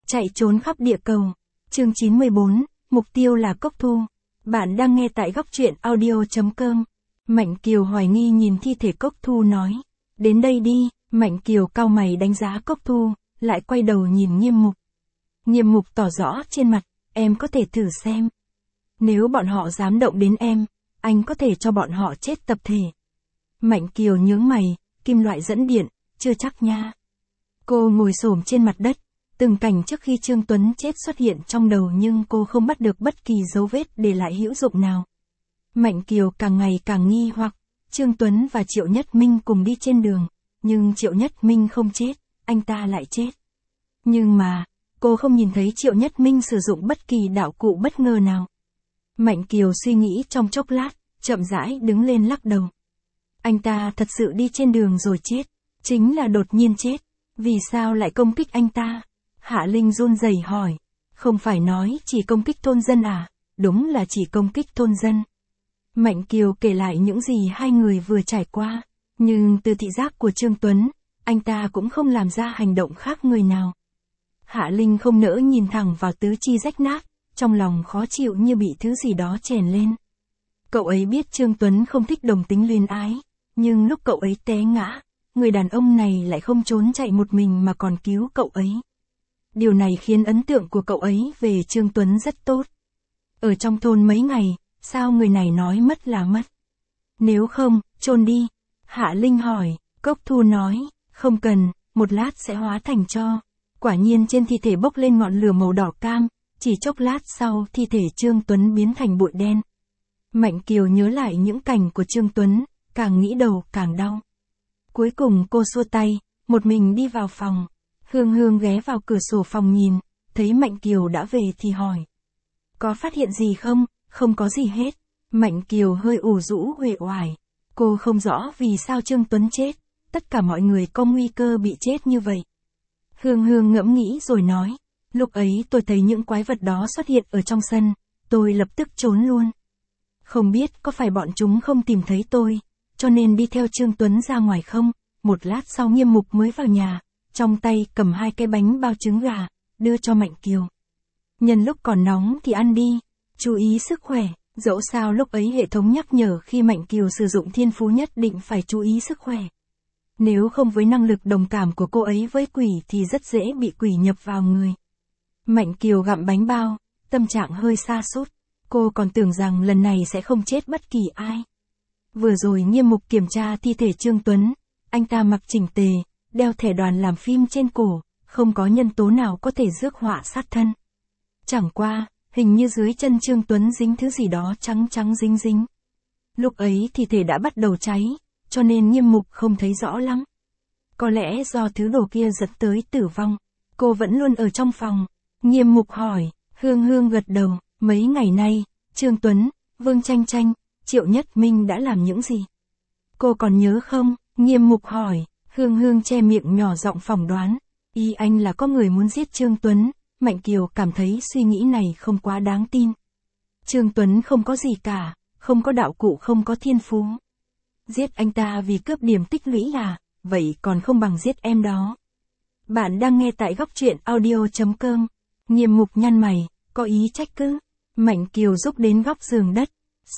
Chạy trốn khắp địa cầu. Chương 94, mục tiêu là Cốc Thu. Bạn đang nghe tại góc truyện audio.com. Mạnh Kiều hoài nghi nhìn thi thể Cốc Thu nói. Đến đây đi. Mạnh Kiều cau mày đánh giá Cốc Thu, lại quay đầu nhìn Nghiêm Mục. Nghiêm Mục tỏ rõ trên mặt, em có thể thử xem. Nếu bọn họ dám động đến em, anh có thể cho bọn họ chết tập thể. Mạnh Kiều nhướng mày, kim loại dẫn điện, chưa chắc nha. Cô ngồi xổm trên mặt đất, từng cảnh trước khi Trương Tuấn chết xuất hiện trong đầu nhưng cô không bắt được bất kỳ dấu vết để lại hữu dụng nào. Mạnh Kiều càng ngày càng nghi hoặc, Trương Tuấn và Triệu Nhất Minh cùng đi trên đường, nhưng Triệu Nhất Minh không chết, anh ta lại chết. Nhưng mà, cô không nhìn thấy Triệu Nhất Minh sử dụng bất kỳ đạo cụ bất ngờ nào. Mạnh Kiều suy nghĩ trong chốc lát, chậm rãi đứng lên lắc đầu. Anh ta thật sự đi trên đường rồi chết, chính là đột nhiên chết, vì sao lại công kích anh ta? Hạ Linh run rẩy hỏi, không phải nói chỉ công kích thôn dân à? Đúng là chỉ công kích thôn dân. Mạnh Kiều kể lại những gì hai người vừa trải qua, nhưng từ thị giác của Trương Tuấn, anh ta cũng không làm ra hành động khác người nào. Hạ Linh không nỡ nhìn thẳng vào tứ chi rách nát, trong lòng khó chịu như bị thứ gì đó chèn lên. Cậu ấy biết Trương Tuấn không thích đồng tính luyến ái, nhưng lúc cậu ấy té ngã, người đàn ông này lại không trốn chạy một mình mà còn cứu cậu ấy. Điều này khiến ấn tượng của cậu ấy về Trương Tuấn rất tốt. Ở trong thôn mấy ngày, sao người này nói mất là mất? Nếu không, chôn đi. Hạ Linh hỏi, Cốc Thu nói, không cần, một lát sẽ hóa thành tro. Quả nhiên trên thi thể bốc lên ngọn lửa màu đỏ cam, chỉ chốc lát sau thi thể Trương Tuấn biến thành bụi đen. Mạnh Kiều nhớ lại những cảnh của Trương Tuấn, càng nghĩ đầu càng đau. Cuối cùng cô xua tay, một mình đi vào phòng. Hương Hương ghé vào cửa sổ phòng nhìn, thấy Mạnh Kiều đã về thì hỏi. Có phát hiện gì không? Không có gì hết. Mạnh Kiều hơi ủ rũ uể oải. Cô không rõ vì sao Trương Tuấn chết, tất cả mọi người có nguy cơ bị chết như vậy. Hương Hương ngẫm nghĩ rồi nói, lúc ấy tôi thấy những quái vật đó xuất hiện ở trong sân, tôi lập tức trốn luôn. Không biết có phải bọn chúng không tìm thấy tôi, cho nên đi theo Trương Tuấn ra ngoài không? Một lát sau Nghiêm Mục mới vào nhà, trong tay cầm 2 cái bánh bao trứng gà, đưa cho Mạnh Kiều. Nhân lúc còn nóng thì ăn đi, chú ý sức khỏe. Dẫu sao lúc ấy hệ thống nhắc nhở khi Mạnh Kiều sử dụng thiên phú nhất định phải chú ý sức khỏe. Nếu không với năng lực đồng cảm của cô ấy với quỷ thì rất dễ bị quỷ nhập vào người. Mạnh Kiều gặm bánh bao, tâm trạng hơi sa sút. Cô còn tưởng rằng lần này sẽ không chết bất kỳ ai. Vừa rồi Nghiêm Mục kiểm tra thi thể Trương Tuấn, anh ta mặc chỉnh tề, đeo thẻ đoàn làm phim trên cổ, không có nhân tố nào có thể rước họa sát thân. Chẳng qua, hình như dưới chân Trương Tuấn dính thứ gì đó trắng trắng dính dính. Lúc ấy thi thể đã bắt đầu cháy, cho nên Nghiêm Mục không thấy rõ lắm. Có lẽ do thứ đồ kia dẫn tới tử vong. Cô vẫn luôn ở trong phòng. Nghiêm Mục hỏi, Hương Hương gật đầu, mấy ngày nay, Trương Tuấn, Vương Tranh Tranh, Triệu Nhất Minh đã làm những gì? Cô còn nhớ không? Nghiêm Mục hỏi, Hương Hương che miệng nhỏ giọng phỏng đoán. Ý anh là có người muốn giết Trương Tuấn. Mạnh Kiều cảm thấy suy nghĩ này không quá đáng tin. Trương Tuấn không có gì cả, không có đạo cụ, không có thiên phú. Giết anh ta vì cướp điểm tích lũy à, vậy còn không bằng giết em đó. Bạn đang nghe tại góc truyện audio.com. Nghiêm Mục nhăn mày, có ý trách cứ. Mạnh Kiều rúc đến góc giường đất.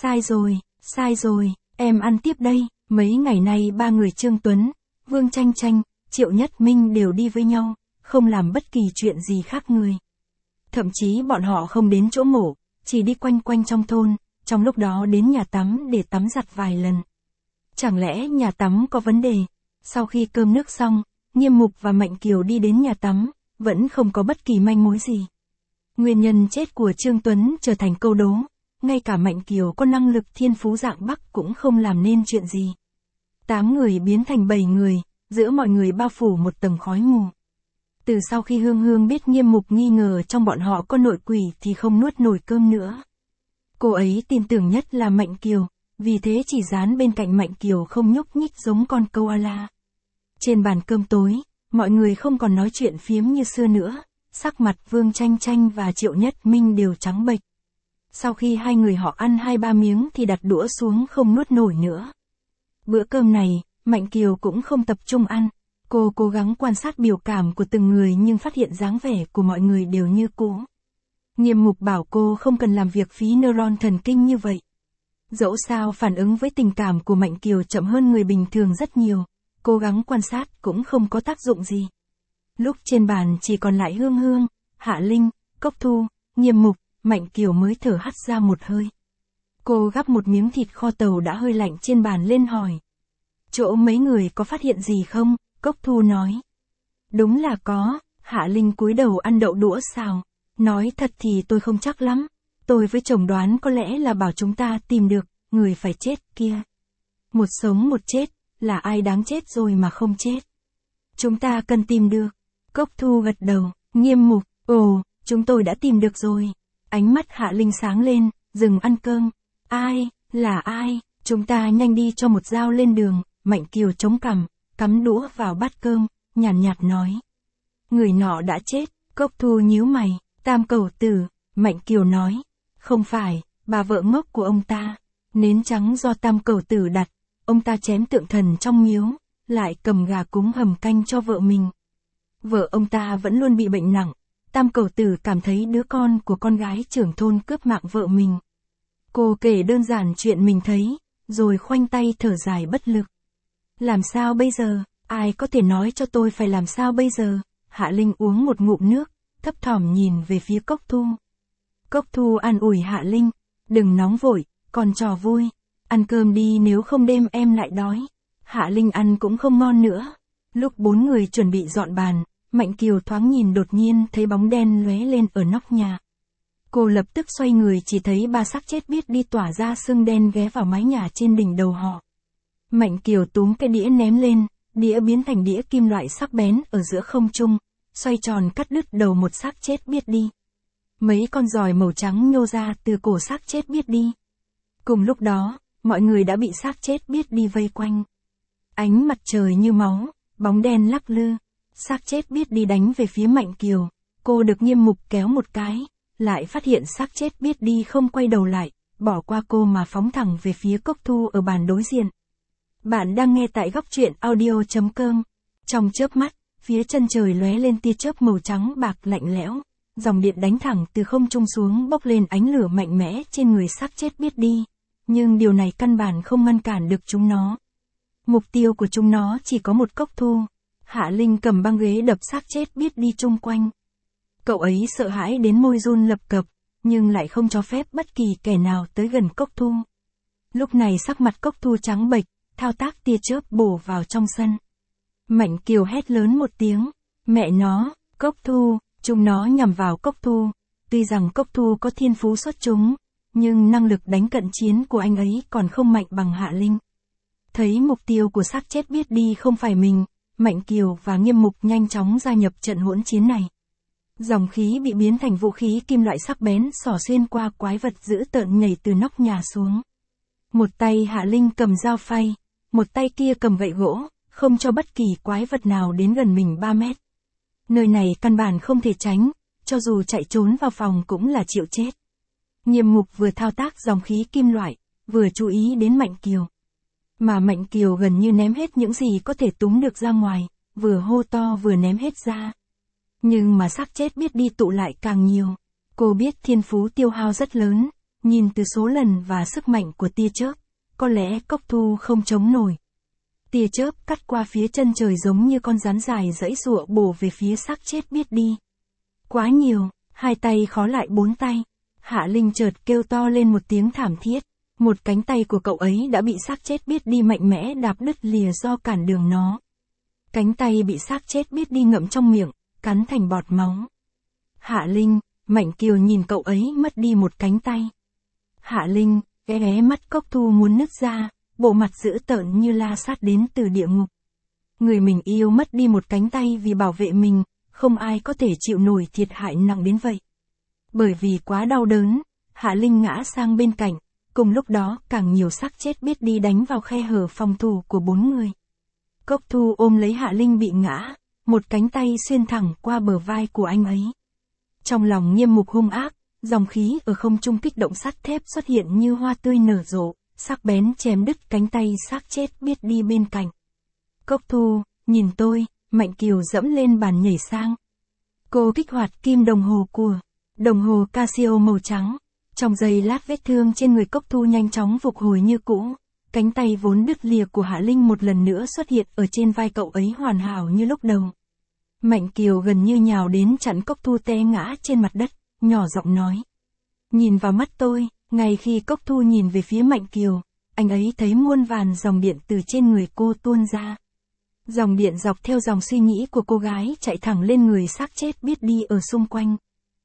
Sai rồi, em ăn tiếp đây. Mấy ngày nay 3 người Trương Tuấn, Vương Tranh Tranh, Triệu Nhất Minh đều đi với nhau, không làm bất kỳ chuyện gì khác người. Thậm chí bọn họ không đến chỗ mổ, chỉ đi quanh quanh trong thôn, trong lúc đó đến nhà tắm để tắm giặt vài lần. Chẳng lẽ nhà tắm có vấn đề? Sau khi cơm nước xong, Nghiêm Mục và Mạnh Kiều đi đến nhà tắm, vẫn không có bất kỳ manh mối gì. Nguyên nhân chết của Trương Tuấn trở thành câu đố, ngay cả Mạnh Kiều có năng lực thiên phú dạng Bắc cũng không làm nên chuyện gì. 8 người biến thành 7 người, giữa mọi người bao phủ một tầng khói mù. Từ sau khi Hương Hương biết Nghiêm Mục nghi ngờ trong bọn họ có nội quỷ thì không nuốt nổi cơm nữa. Cô ấy tin tưởng nhất là Mạnh Kiều, vì thế chỉ dán bên cạnh Mạnh Kiều không nhúc nhích giống con koala. Trên bàn cơm tối, mọi người không còn nói chuyện phiếm như xưa nữa, sắc mặt Vương Tranh Tranh và Triệu Nhất Minh đều trắng bệch. Sau khi hai người họ ăn 2-3 miếng thì đặt đũa xuống không nuốt nổi nữa. Bữa cơm này, Mạnh Kiều cũng không tập trung ăn. Cô cố gắng quan sát biểu cảm của từng người nhưng phát hiện dáng vẻ của mọi người đều như cũ. Nghiêm mục bảo cô không cần làm việc phí neuron thần kinh như vậy. Dẫu sao phản ứng với tình cảm của Mạnh Kiều chậm hơn người bình thường rất nhiều, cố gắng quan sát cũng không có tác dụng gì. Lúc trên bàn chỉ còn lại Hương Hương, Hạ Linh, Cốc Thu, Nghiêm mục, Mạnh Kiều mới thở hắt ra một hơi. Cô gắp một miếng thịt kho tàu đã hơi lạnh trên bàn lên hỏi. Chỗ mấy người có phát hiện gì không? Cốc Thu nói. Đúng là có, Hạ Linh cúi đầu ăn đậu đũa xào. Nói thật thì tôi không chắc lắm. Tôi với chồng đoán có lẽ là bảo chúng ta tìm được, người phải chết kia. Một sống một chết, là ai đáng chết rồi mà không chết. Chúng ta cần tìm được. Cốc Thu gật đầu, Nghiêm mục, ồ, chúng tôi đã tìm được rồi. Ánh mắt Hạ Linh sáng lên, dừng ăn cơm. Ai, là ai, chúng ta nhanh đi cho một dao lên đường. Mạnh Kiều chống cằm, cắm đũa vào bát cơm, nhàn nhạt nói. Người nọ đã chết, Cốc Thu nhíu mày, Tam Cẩu Tử, Mạnh Kiều nói. Không phải, bà vợ ngốc của ông ta. Nến trắng do Tam Cẩu Tử đặt, ông ta chém tượng thần trong miếu, lại cầm gà cúng hầm canh cho vợ mình. Vợ ông ta vẫn luôn bị bệnh nặng, Tam Cẩu Tử cảm thấy đứa con của con gái trưởng thôn cướp mạng vợ mình. Cô kể đơn giản chuyện mình thấy, rồi khoanh tay thở dài bất lực. Làm sao bây giờ, ai có thể nói cho tôi phải làm sao bây giờ? Hạ Linh uống một ngụm nước, thấp thỏm nhìn về phía Cốc Thu. Cốc Thu an ủi Hạ Linh, đừng nóng vội, còn trò vui, ăn cơm đi nếu không đêm em lại đói. Hạ Linh ăn cũng không ngon nữa. Lúc bốn người chuẩn bị dọn bàn, Mạnh Kiều thoáng nhìn đột nhiên thấy bóng đen lóe lên ở nóc nhà. Cô lập tức xoay người chỉ thấy ba xác chết biết đi tỏa ra sương đen ghé vào mái nhà trên đỉnh đầu họ. Mạnh Kiều túm cái đĩa ném lên, đĩa biến thành đĩa kim loại sắc bén ở giữa không trung, xoay tròn cắt đứt đầu một xác chết biết đi. Mấy con giòi màu trắng nhô ra từ cổ xác chết biết đi. Cùng lúc đó, mọi người đã bị xác chết biết đi vây quanh. Ánh mặt trời như máu, bóng đen lắc lư, xác chết biết đi đánh về phía Mạnh Kiều. Cô được Nghiêm mục kéo một cái, lại phát hiện xác chết biết đi không quay đầu lại, bỏ qua cô mà phóng thẳng về phía Cốc Thu ở bàn đối diện. Bạn đang nghe tại góc truyện audio.com. Trong chớp mắt, phía chân trời lóe lên tia chớp màu trắng bạc lạnh lẽo, dòng điện đánh thẳng từ không trung xuống bốc lên ánh lửa mạnh mẽ trên người xác chết biết đi, nhưng điều này căn bản không ngăn cản được chúng nó. Mục tiêu của chúng nó chỉ có một Cốc Thu. Hạ Linh cầm băng ghế đập xác chết biết đi chung quanh. Cậu ấy sợ hãi đến môi run lập cập, nhưng lại không cho phép bất kỳ kẻ nào tới gần Cốc Thu. Lúc này sắc mặt Cốc Thu trắng bệch, thao tác tia chớp bổ vào trong sân. Mạnh Kiều hét lớn một tiếng, mẹ nó, Cốc Thu, chúng nó nhằm vào Cốc Thu. Tuy rằng Cốc Thu có thiên phú xuất chúng, nhưng năng lực đánh cận chiến của anh ấy còn không mạnh bằng Hạ Linh. Thấy mục tiêu của xác chết biết đi không phải mình, Mạnh Kiều và Nghiêm mục nhanh chóng gia nhập trận hỗn chiến này. Dòng khí bị biến thành vũ khí kim loại sắc bén xỏ xuyên qua quái vật dữ tợn nhảy từ nóc nhà xuống. Một tay Hạ Linh cầm dao phay, một tay kia cầm gậy gỗ, không cho bất kỳ quái vật nào đến gần mình 3 mét. Nơi này căn bản không thể tránh, cho dù chạy trốn vào phòng cũng là chịu chết. Nghiêm mục vừa thao tác dòng khí kim loại, vừa chú ý đến Mạnh Kiều. Mà Mạnh Kiều gần như ném hết những gì có thể túm được ra ngoài, vừa hô to vừa ném hết ra. Nhưng mà xác chết biết đi tụ lại càng nhiều. Cô biết thiên phú tiêu hao rất lớn, nhìn từ số lần và sức mạnh của tia chớp, có lẽ Cốc Thu không chống nổi. Tia chớp cắt qua phía chân trời giống như con rắn dài giãy giụa bổ về phía xác chết biết đi. Quá nhiều, hai tay khó lại bốn tay. Hạ Linh chợt kêu to lên một tiếng thảm thiết. Một cánh tay của cậu ấy đã bị xác chết biết đi mạnh mẽ đạp đứt lìa do cản đường nó. Cánh tay bị xác chết biết đi ngậm trong miệng, cắn thành bọt máu. Hạ Linh, Mạnh Kiều nhìn cậu ấy mất đi một cánh tay. Hạ Linh, ghé mắt Cốc Thu muốn nứt ra, bộ mặt dữ tợn như la sát đến từ địa ngục. Người mình yêu mất đi một cánh tay vì bảo vệ mình, không ai có thể chịu nổi thiệt hại nặng đến vậy. Bởi vì quá đau đớn, Hạ Linh ngã sang bên cạnh, cùng lúc đó càng nhiều xác chết biết đi đánh vào khe hở phòng thủ của bốn người. Cốc Thu ôm lấy Hạ Linh bị ngã, một cánh tay xuyên thẳng qua bờ vai của anh ấy. Trong lòng Nghiêm mục hung ác, dòng khí ở không trung kích động sắt thép xuất hiện như hoa tươi nở rộ, sắc bén chém đứt cánh tay xác chết biết đi bên cạnh. Cốc Thu, nhìn tôi, Mạnh Kiều dẫm lên bàn nhảy sang. Cô kích hoạt kim đồng hồ của đồng hồ Casio màu trắng. Trong giây lát vết thương trên người Cốc Thu nhanh chóng phục hồi như cũ. Cánh tay vốn đứt lìa của Hạ Linh một lần nữa xuất hiện ở trên vai cậu ấy hoàn hảo như lúc đầu. Mạnh Kiều gần như nhào đến chặn Cốc Thu té ngã trên mặt đất, nhỏ giọng nói. Nhìn vào mắt tôi, ngay khi Cốc Thu nhìn về phía Mạnh Kiều, anh ấy thấy muôn vàn dòng điện từ trên người cô tuôn ra. Dòng điện dọc theo dòng suy nghĩ của cô gái chạy thẳng lên người xác chết biết đi ở xung quanh.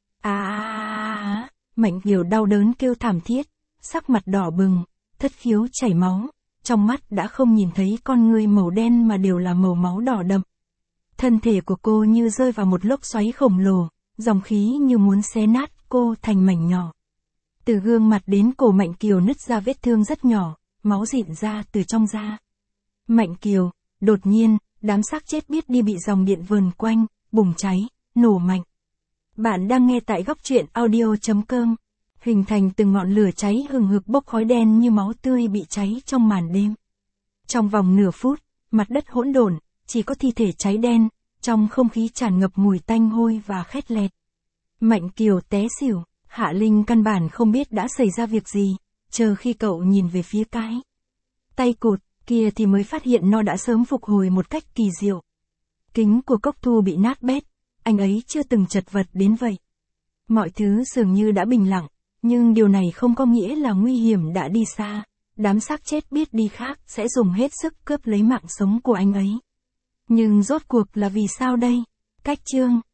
Mạnh Kiều đau đớn kêu thảm thiết, sắc mặt đỏ bừng, thất khiếu chảy máu, trong mắt đã không nhìn thấy con ngươi màu đen mà đều là màu máu đỏ đậm. Thân thể của cô như rơi vào một lốc xoáy khổng lồ, dòng khí như muốn xé nát cô thành mảnh nhỏ. Từ gương mặt đến cổ Mạnh Kiều nứt ra vết thương rất nhỏ, máu rịn ra từ trong da. Mạnh Kiều, đột nhiên, đám xác chết biết đi bị dòng điện vờn quanh, bùng cháy, nổ mạnh. Bạn đang nghe tại góc truyện audio.com. Hình thành từng ngọn lửa cháy hừng hực bốc khói đen như máu tươi bị cháy trong màn đêm. Trong vòng nửa phút, mặt đất hỗn độn, chỉ có thi thể cháy đen, trong không khí tràn ngập mùi tanh hôi và khét lẹt. Mạnh Kiều té xỉu, Hạ Linh căn bản không biết đã xảy ra việc gì, chờ khi cậu nhìn về phía cái tay cụt kia thì mới phát hiện nó đã sớm phục hồi một cách kỳ diệu. Kính của Cốc Thu bị nát bét, anh ấy chưa từng chật vật đến vậy. Mọi thứ dường như đã bình lặng, nhưng điều này không có nghĩa là nguy hiểm đã đi xa. Đám xác chết biết đi khác sẽ dùng hết sức cướp lấy mạng sống của anh ấy. Nhưng rốt cuộc là vì sao đây? Cách chương